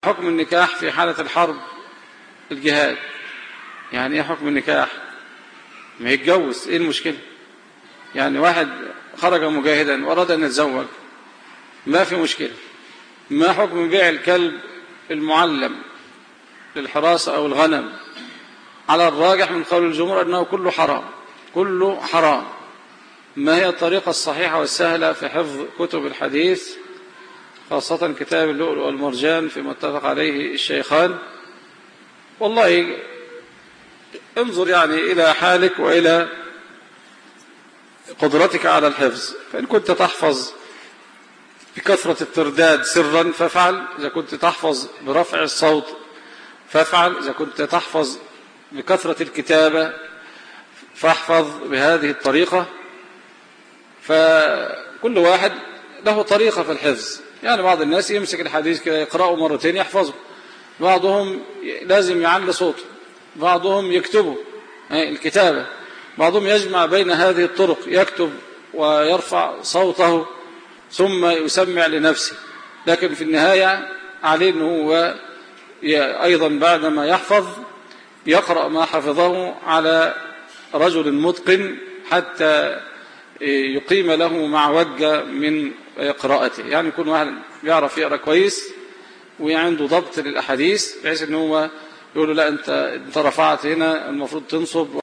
حكم النكاح في حالة الحرب الجهاد. يعني ايه حكم النكاح؟ ما يتجوز، ايه المشكلة؟ يعني واحد خرج مجاهدا واراد ان يتزوج، ما في مشكلة. ما حكم بيع الكلب المعلم للحراسة او الغنم؟ على الراجح من قول الجمهور انه كله حرام، كله حرام. ما هي الطريقة الصحيحة والسهلة في حفظ كتب الحديث، خاصة كتاب اللؤلؤ والمرجان فيما اتفق عليه الشيخان؟ والله انظر يعني إلى حالك وإلى قدرتك على الحفظ. فإن كنت تحفظ بكثرة الترداد سرا فافعل، إذا كنت تحفظ برفع الصوت فافعل، إذا كنت تحفظ بكثرة الكتابة فاحفظ بهذه الطريقة. فكل واحد له طريقة في الحفظ. يعني بعض الناس يمسك الحديث كده يقرأه مرتين يحفظه، بعضهم لازم يعلي صوته، بعضهم يكتبه الكتابة، بعضهم يجمع بين هذه الطرق، يكتب ويرفع صوته ثم يسمع لنفسه. لكن في النهاية عليه أنه هو أيضا بعدما يحفظ يقرأ ما حفظه على رجل متقن حتى يقيم له معوجة من قراءته. يعني يكون واحد بيعرف يقرأ كويس وعنده ضبط للأحاديث، بحيث أنه هو يقول له لا أنت رفعت هنا المفروض تنصب